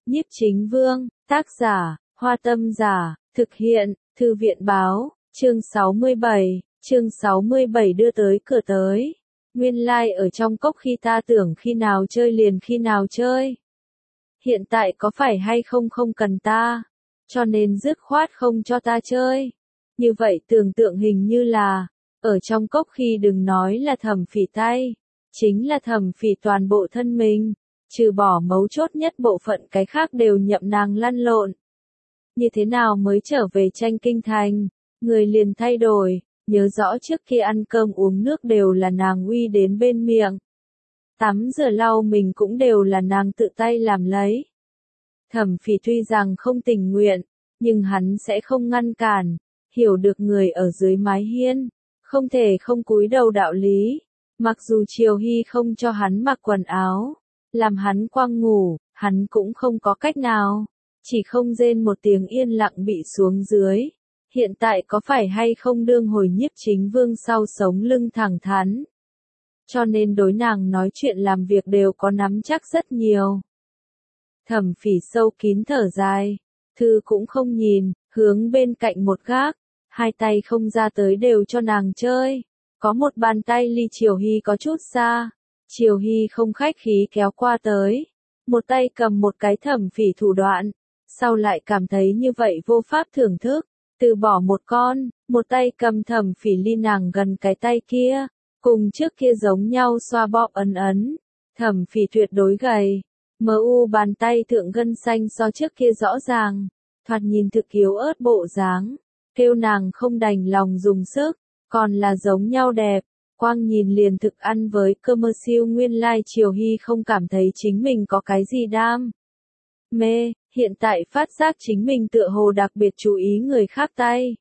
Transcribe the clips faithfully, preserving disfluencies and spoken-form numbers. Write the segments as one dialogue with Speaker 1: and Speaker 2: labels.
Speaker 1: Nhiếp Chính Vương, tác giả, Hoa Tâm Giả, thực hiện, Thư viện Báo, chương sáu mươi bảy, chương sáu mươi bảy đưa tới cửa tới. Nguyên lai like ở trong cốc khi ta tưởng khi nào chơi liền khi nào chơi. Hiện tại có phải hay không không cần ta, cho nên dứt khoát không cho ta chơi. Như vậy tưởng tượng hình như là, ở trong cốc khi đừng nói là Thẩm Phỉ tay, chính là Thẩm Phỉ toàn bộ thân mình, trừ bỏ mấu chốt nhất bộ phận cái khác đều nhậm nàng lăn lộn. Như thế nào mới trở về Tranh Kinh Thành, người liền thay đổi, nhớ rõ trước khi ăn cơm uống nước đều là nàng uy đến bên miệng. Tắm rửa lau mình cũng đều là nàng tự tay làm lấy. Thẩm Phỉ tuy rằng không tình nguyện, nhưng hắn sẽ không ngăn cản, hiểu được người ở dưới mái hiên, không thể không cúi đầu đạo lý. Mặc dù Triều Hy không cho hắn mặc quần áo, làm hắn quăng ngủ, hắn cũng không có cách nào, chỉ không rên một tiếng yên lặng bị xuống dưới. Hiện tại có phải hay không đương hồi Nhiếp Chính Vương sau sống lưng thẳng thắn, cho nên đối nàng nói chuyện làm việc đều có nắm chắc rất nhiều. Thẩm Phỉ sâu kín thở dài, thư cũng không nhìn, hướng bên cạnh một gác, hai tay không ra tới đều cho nàng chơi. Có một bàn tay ly Triều Hy có chút xa, Triều Hy không khách khí kéo qua tới, một tay cầm một cái Thẩm Phỉ thủ đoạn, sau lại cảm thấy như vậy vô pháp thưởng thức, từ bỏ một con, một tay cầm Thẩm Phỉ ly nàng gần cái tay kia, cùng trước kia giống nhau xoa bóp ấn ấn. Thẩm Phỉ tuyệt đối gầy, mờ u bàn tay thượng gân xanh so trước kia rõ ràng, thoạt nhìn thực yếu ớt bộ dáng, kêu nàng không đành lòng dùng sức, còn là giống nhau đẹp, quang nhìn liền thực ăn với cơ mơ siêu. Nguyên lai Triều Hy không cảm thấy chính mình có cái gì đam mê, hiện tại phát giác chính mình tựa hồ đặc biệt chú ý người khác tay.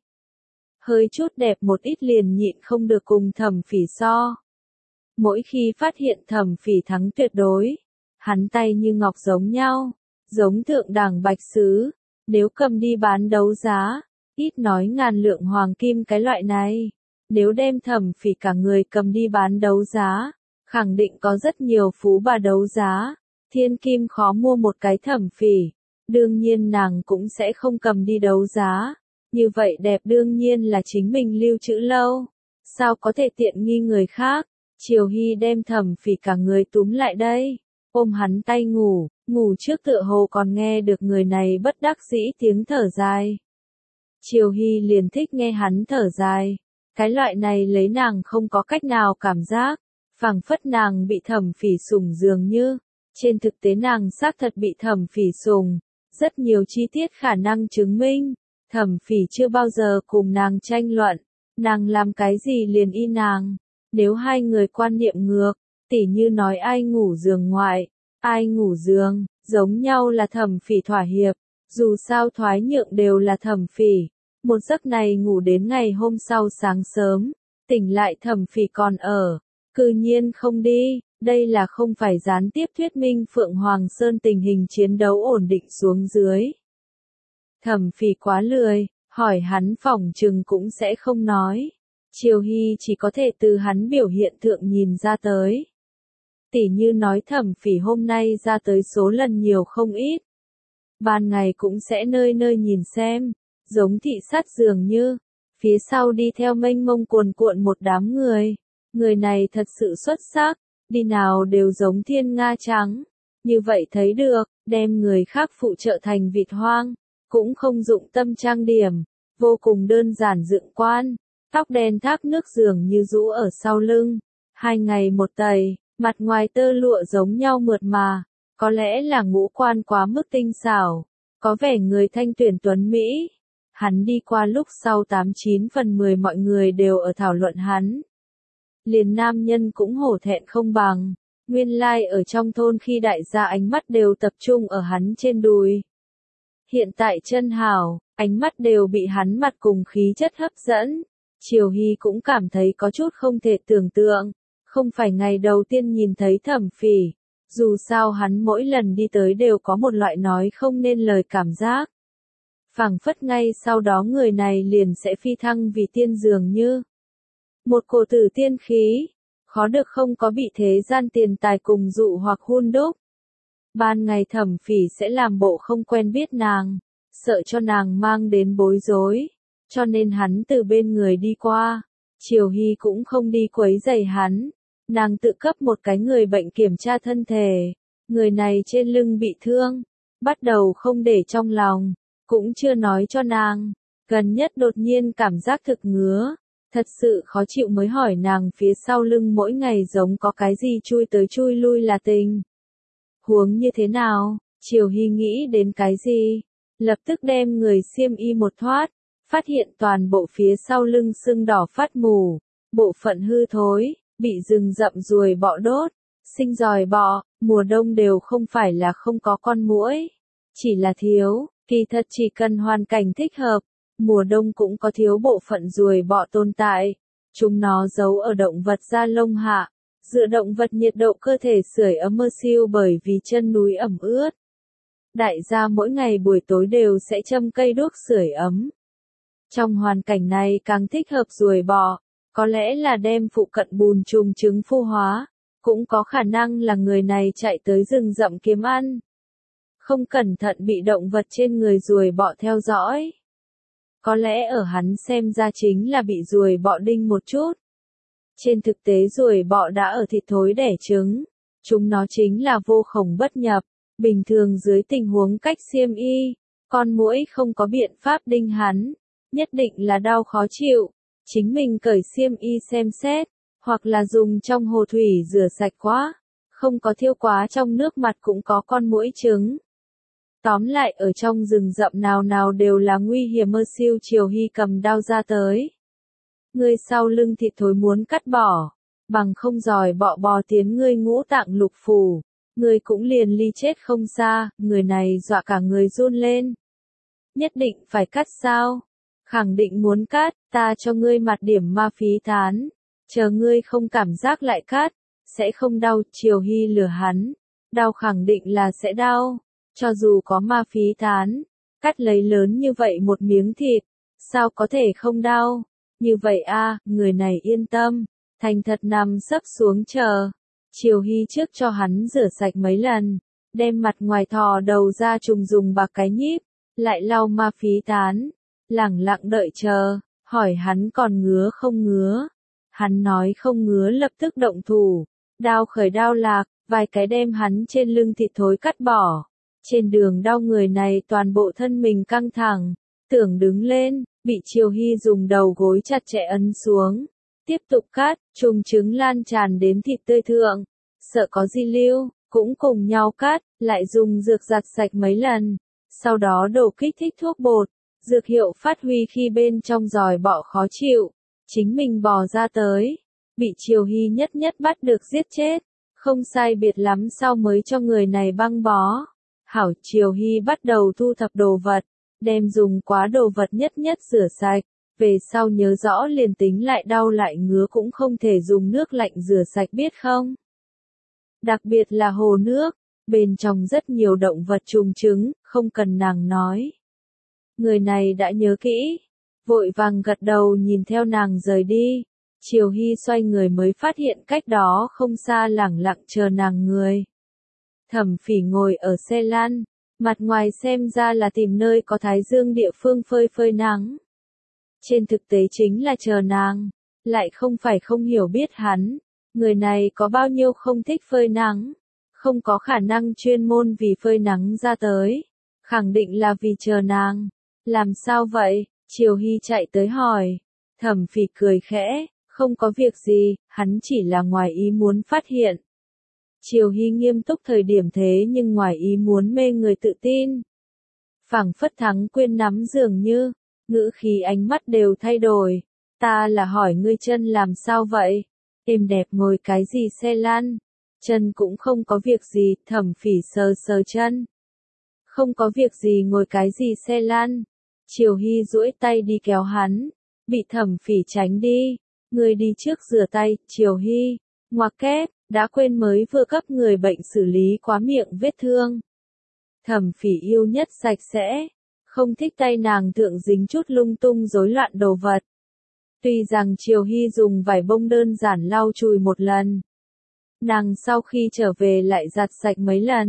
Speaker 1: Hơi chút đẹp một ít liền nhịn không được cùng Thẩm Phỉ so. Mỗi khi phát hiện Thẩm Phỉ thắng tuyệt đối, hắn tay như ngọc giống nhau, giống thượng đẳng bạch sứ, nếu cầm đi bán đấu giá, ít nói ngàn lượng hoàng kim cái loại này, nếu đem Thẩm Phỉ cả người cầm đi bán đấu giá, khẳng định có rất nhiều phú bà đấu giá, thiên kim khó mua một cái Thẩm Phỉ, đương nhiên nàng cũng sẽ không cầm đi đấu giá. Như vậy đẹp đương nhiên là chính mình lưu trữ lâu, sao có thể tiện nghi người khác. Triều Hy đem Thẩm Phỉ cả người túm lại đây, ôm hắn tay ngủ, ngủ trước tựa hồ còn nghe được người này bất đắc dĩ tiếng thở dài. Triều Hy liền thích nghe hắn thở dài, cái loại này lấy nàng không có cách nào cảm giác, phảng phất nàng bị Thẩm Phỉ sủng dường như. Trên thực tế nàng xác thật bị Thẩm Phỉ sủng, rất nhiều chi tiết khả năng chứng minh. Thẩm Phỉ chưa bao giờ cùng nàng tranh luận, nàng làm cái gì liền y nàng. Nếu hai người quan niệm ngược, tỉ như nói ai ngủ giường ngoại, ai ngủ giường, giống nhau là Thẩm Phỉ thỏa hiệp, dù sao thoái nhượng đều là Thẩm Phỉ. Một giấc này ngủ đến ngày hôm sau sáng sớm, tỉnh lại Thẩm Phỉ còn ở, cư nhiên không đi, đây là không phải gián tiếp thuyết minh Phượng Hoàng Sơn tình hình chiến đấu ổn định xuống dưới. Thẩm Phỉ quá lười, hỏi hắn phỏng chừng cũng sẽ không nói. Triều Hy chỉ có thể từ hắn biểu hiện thượng nhìn ra tới. Tỉ như nói Thẩm Phỉ hôm nay ra tới số lần nhiều không ít. Ban ngày cũng sẽ nơi nơi nhìn xem, giống thị sát dường như, phía sau đi theo mênh mông cuồn cuộn một đám người. Người này thật sự xuất sắc, đi nào đều giống thiên nga trắng. Như vậy thấy được, đem người khác phụ trợ thành vịt hoang. Cũng không dụng tâm trang điểm, vô cùng đơn giản dựng quan, tóc đen thác nước dường như rũ ở sau lưng, hai ngày một tẩy, mặt ngoài tơ lụa giống nhau mượt mà, có lẽ là ngũ quan quá mức tinh xảo, có vẻ người thanh tuyển tuấn Mỹ. Hắn đi qua lúc sau tám chín phần mười mọi người đều ở thảo luận hắn. Liền nam nhân cũng hổ thẹn không bằng, nguyên lai like ở trong thôn khi đại gia ánh mắt đều tập trung ở hắn trên đùi. Hiện tại chân hảo, ánh mắt đều bị hắn mặt cùng khí chất hấp dẫn. Triều Hy cũng cảm thấy có chút không thể tưởng tượng, không phải ngày đầu tiên nhìn thấy Thẩm Phỉ, dù sao hắn mỗi lần đi tới đều có một loại nói không nên lời cảm giác. Phảng phất ngay sau đó người này liền sẽ phi thăng vì tiên dường như. Một cổ tử tiên khí, khó được không có bị thế gian tiền tài cùng dụ hoặc hun đúc. Ban ngày Thẩm Phỉ sẽ làm bộ không quen biết nàng, sợ cho nàng mang đến bối rối, cho nên hắn từ bên người đi qua. Triều Hy cũng không đi quấy rầy hắn, nàng tự cấp một cái người bệnh kiểm tra thân thể, người này trên lưng bị thương, bắt đầu không để trong lòng, cũng chưa nói cho nàng, gần nhất đột nhiên cảm giác thực ngứa, thật sự khó chịu mới hỏi nàng phía sau lưng mỗi ngày giống có cái gì chui tới chui lui là tình. Huống như thế nào? Triều Hy nghĩ đến cái gì? Lập tức đem người xiêm y một thoát, phát hiện toàn bộ phía sau lưng sưng đỏ phát mù, bộ phận hư thối, bị rừng rậm ruồi bọ đốt, sinh giòi bọ, mùa đông đều không phải là không có con muỗi, chỉ là thiếu, kỳ thật chỉ cần hoàn cảnh thích hợp, mùa đông cũng có thiếu bộ phận ruồi bọ tồn tại, chúng nó giấu ở động vật da lông hạ, dựa động vật nhiệt độ cơ thể sưởi ấm mơ siêu bởi vì chân núi ẩm ướt. Đại gia mỗi ngày buổi tối đều sẽ châm cây đuốc sưởi ấm. Trong hoàn cảnh này càng thích hợp ruồi bọ, có lẽ là đem phụ cận bùn trùng trứng phu hóa, cũng có khả năng là người này chạy tới rừng rậm kiếm ăn. Không cẩn thận bị động vật trên người ruồi bọ theo dõi. Có lẽ ở hắn xem ra chính là bị ruồi bọ đinh một chút. Trên thực tế ruồi bọ đã ở thịt thối đẻ trứng, chúng nó chính là vô khổng bất nhập, bình thường dưới tình huống cách xiêm y, con muỗi không có biện pháp đinh hắn, nhất định là đau khó chịu, chính mình cởi xiêm y xem xét, hoặc là dùng trong hồ thủy rửa sạch quá, không có thiêu quá trong nước mặt cũng có con muỗi trứng. Tóm lại ở trong rừng rậm nào nào đều là nguy hiểm mơ siêu. Triều Hy cầm đao ra tới. Ngươi sau lưng thịt thối muốn cắt bỏ, bằng không giỏi bọ bò tiến ngươi ngũ tạng lục phủ, ngươi cũng liền ly chết không xa, người này dọa cả người run lên. Nhất định phải cắt sao? Khẳng định muốn cắt, ta cho ngươi mặt điểm ma phí thán, chờ ngươi không cảm giác lại cắt, sẽ không đau. Triều Hy lừa hắn, đau khẳng định là sẽ đau. Cho dù có ma phí thán, cắt lấy lớn như vậy một miếng thịt, sao có thể không đau? Như vậy a, người này yên tâm, thành thật nằm sấp xuống chờ. Triều Hy trước cho hắn rửa sạch mấy lần, đem mặt ngoài thò đầu ra trùng dùng bạc cái nhíp, lại lau ma phí thán, lẳng lặng đợi chờ, hỏi hắn còn ngứa không ngứa. Hắn nói không ngứa lập tức động thủ, đao khởi đao lạc, vài cái đem hắn trên lưng thịt thối cắt bỏ. Trên đường đau người này toàn bộ thân mình căng thẳng, tưởng đứng lên, bị Triều Hy dùng đầu gối chặt chẽ ấn xuống. Tiếp tục cắt, trùng trứng lan tràn đến thịt tươi thượng, sợ có di lưu, cũng cùng nhau cắt, lại dùng dược giặt sạch mấy lần. Sau đó đổ kích thích thuốc bột, dược hiệu phát huy khi bên trong giòi bọ khó chịu, chính mình bò ra tới, bị Triều Hy nhất nhất bắt được giết chết, không sai biệt lắm sau mới cho người này băng bó. Hảo, Triều Hy bắt đầu thu thập đồ vật, đem dùng quá đồ vật nhất nhất rửa sạch, về sau nhớ rõ liền tính lại đau lại ngứa cũng không thể dùng nước lạnh rửa sạch biết không? Đặc biệt là hồ nước, bên trong rất nhiều động vật trùng trứng, không cần nàng nói. Người này đã nhớ kỹ, vội vàng gật đầu nhìn theo nàng rời đi. Triều Hy xoay người mới phát hiện cách đó không xa lẳng lặng chờ nàng người. Thẩm Phỉ ngồi ở xe lăn, mặt ngoài xem ra là tìm nơi có thái dương địa phương phơi phơi nắng. Trên thực tế chính là chờ nàng, lại không phải không hiểu biết hắn, người này có bao nhiêu không thích phơi nắng, không có khả năng chuyên môn vì phơi nắng ra tới, khẳng định là vì chờ nàng. Làm sao vậy? Triều Hy chạy tới hỏi. Thẩm Phỉ cười khẽ, không có việc gì, hắn chỉ là ngoài ý muốn phát hiện. Triều Hy nghiêm túc thời điểm thế nhưng ngoài ý muốn mê người tự tin. Phảng phất thắng quên nắm dường như, ngữ khí ánh mắt đều thay đổi. Ta là hỏi ngươi chân làm sao vậy? Êm đẹp ngồi cái gì xe lăn? Chân cũng không có việc gì. Thẩm Phỉ sờ sờ chân. Không có việc gì ngồi cái gì xe lăn? Triều Hy duỗi tay đi kéo hắn, bị Thẩm Phỉ tránh đi. Ngươi đi trước rửa tay. Triều Hy, ngoặc kép, đã quên mới vừa cấp người bệnh xử lý quá miệng vết thương. Thẩm Phỉ yêu nhất sạch sẽ, không thích tay nàng thượng dính chút lung tung rối loạn đồ vật. Tuy rằng Triều Hy dùng vải bông đơn giản lau chùi một lần, nàng sau khi trở về lại giặt sạch mấy lần,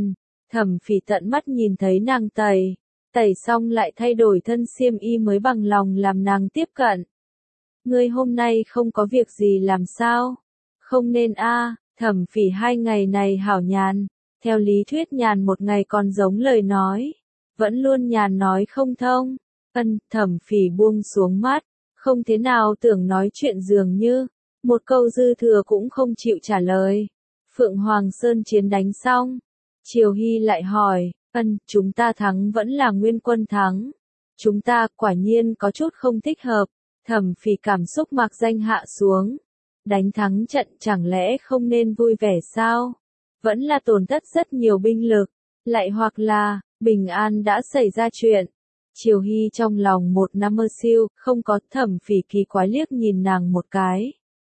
Speaker 1: Thẩm Phỉ tận mắt nhìn thấy nàng tẩy, tẩy xong lại thay đổi thân xiêm y mới bằng lòng làm nàng tiếp cận. Ngươi hôm nay không có việc gì làm sao? Không nên a, Thẩm Phỉ hai ngày này hảo nhàn, theo lý thuyết nhàn một ngày còn giống lời nói, vẫn luôn nhàn nói không thông. Ân, Thẩm Phỉ buông xuống mắt, không thế nào tưởng nói chuyện dường như, một câu dư thừa cũng không chịu trả lời. Phượng Hoàng Sơn chiến đánh xong, Triều Hy lại hỏi, ân, chúng ta thắng vẫn là Nguyên Quân thắng. Chúng ta quả nhiên có chút không thích hợp. Thẩm Phỉ cảm xúc mặc danh hạ xuống. Đánh thắng trận chẳng lẽ không nên vui vẻ sao? Vẫn là tổn thất rất nhiều binh lực, lại hoặc là, Bình An đã xảy ra chuyện. Triều Hy trong lòng một năm mơ siêu, không có. Thẩm Phỉ kỳ quái liếc nhìn nàng một cái.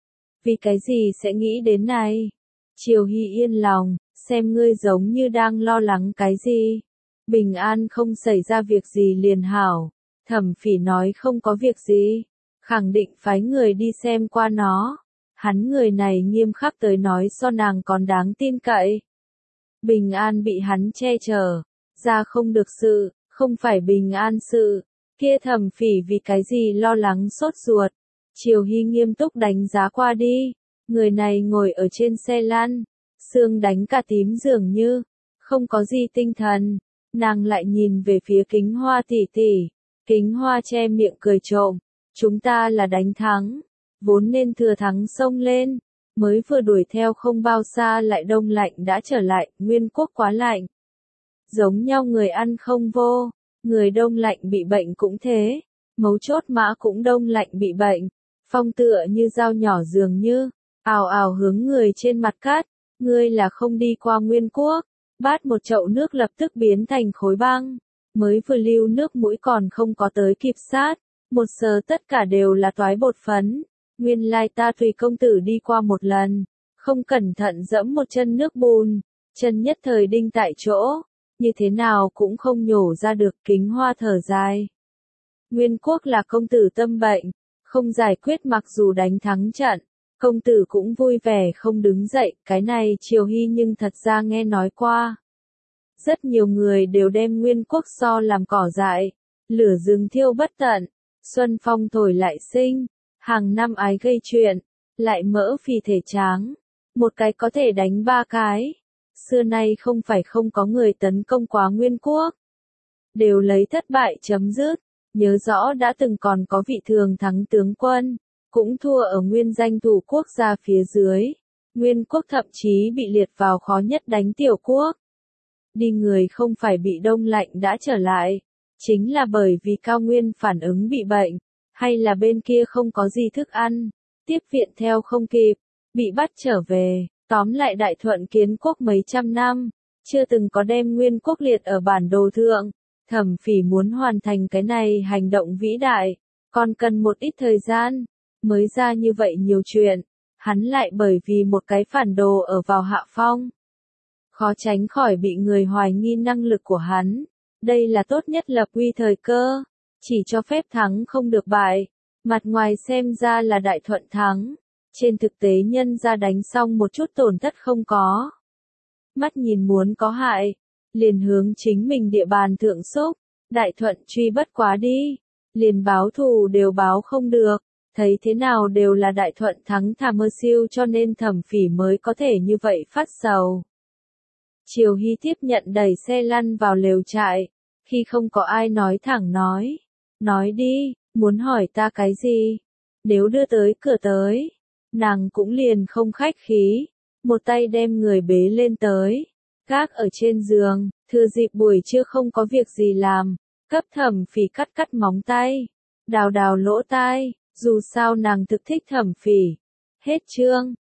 Speaker 1: Vì cái gì sẽ nghĩ đến này? Triều Hy yên lòng, xem ngươi giống như đang lo lắng cái gì. Bình An không xảy ra việc gì liền hảo. Thẩm Phỉ nói không có việc gì, khẳng định phái người đi xem qua nó. Hắn người này nghiêm khắc tới nói so nàng còn đáng tin cậy. Bình An bị hắn che chở, ra không được sự, không phải Bình An sự, kia Thẩm Phỉ vì cái gì lo lắng sốt ruột. Triều Hy nghiêm túc đánh giá qua đi, người này ngồi ở trên xe lăn, xương đánh cả tím dường như, không có gì tinh thần. Nàng lại nhìn về phía Kính Hoa tỷ tỷ, Kính Hoa che miệng cười trộm, chúng ta là đánh thắng, vốn nên thừa thắng xông lên, mới vừa đuổi theo không bao xa lại đông lạnh đã trở lại, Nguyên Quốc quá lạnh. Giống nhau người ăn không vô, người đông lạnh bị bệnh cũng thế, mấu chốt mã cũng đông lạnh bị bệnh, phong tựa như dao nhỏ dường như, ào ào hướng người trên mặt cát, ngươi là không đi qua Nguyên Quốc, bát một chậu nước lập tức biến thành khối băng, mới vừa lưu nước mũi còn không có tới kịp sát, một sờ tất cả đều là toái bột phấn. Nguyên lai ta tùy công tử đi qua một lần, không cẩn thận dẫm một chân nước bùn, chân nhất thời đinh tại chỗ, như thế nào cũng không nhổ ra được. Kính Hoa thở dài. Nguyên Quốc là công tử tâm bệnh, không giải quyết mặc dù đánh thắng trận, công tử cũng vui vẻ không đứng dậy, cái này Triều Hy nhưng thật ra nghe nói qua. Rất nhiều người đều đem Nguyên Quốc so làm cỏ dại, lửa rừng thiêu bất tận, xuân phong thổi lại sinh. Hàng năm ái gây chuyện, lại mỡ phì thể tráng, một cái có thể đánh ba cái. Xưa nay không phải không có người tấn công quá Nguyên Quốc, đều lấy thất bại chấm dứt. Nhớ rõ đã từng còn có vị thường thắng tướng quân, cũng thua ở nguyên danh thủ quốc gia phía dưới. Nguyên Quốc thậm chí bị liệt vào khó nhất đánh tiểu quốc. Đi người không phải bị đông lạnh đã trở lại, chính là bởi vì cao nguyên phản ứng bị bệnh. Hay là bên kia không có gì thức ăn, tiếp viện theo không kịp, bị bắt trở về. Tóm lại Đại Thuận kiến quốc mấy trăm năm, chưa từng có đem Nguyên Quốc liệt ở bản đồ thượng. Thẩm Phỉ muốn hoàn thành cái này hành động vĩ đại, còn cần một ít thời gian, mới ra như vậy nhiều chuyện, hắn lại bởi vì một cái phản đồ ở vào hạ phong. Khó tránh khỏi bị người hoài nghi năng lực của hắn, đây là tốt nhất lập uy thời cơ. Chỉ cho phép thắng không được bại, mặt ngoài xem ra là Đại Thuận thắng, trên thực tế nhân ra đánh xong một chút tổn thất không có. Mắt nhìn muốn có hại, liền hướng chính mình địa bàn thượng xúc, Đại Thuận truy bất quá đi, liền báo thù đều báo không được, thấy thế nào đều là Đại Thuận thắng thà mơ siêu cho nên Thẩm Phỉ mới có thể như vậy phát sầu. Triều Hy tiếp nhận đẩy xe lăn vào lều trại, khi không có ai nói thẳng nói. Nói đi, muốn hỏi ta cái gì? Nếu đưa tới cửa tới, nàng cũng liền không khách khí, một tay đem người bế lên tới, gác ở trên giường, thừa dịp buổi trưa không có việc gì làm, cấp Thẩm Phỉ cắt cắt móng tay, đào đào lỗ tai, dù sao nàng thực thích Thẩm Phỉ. Hết chương.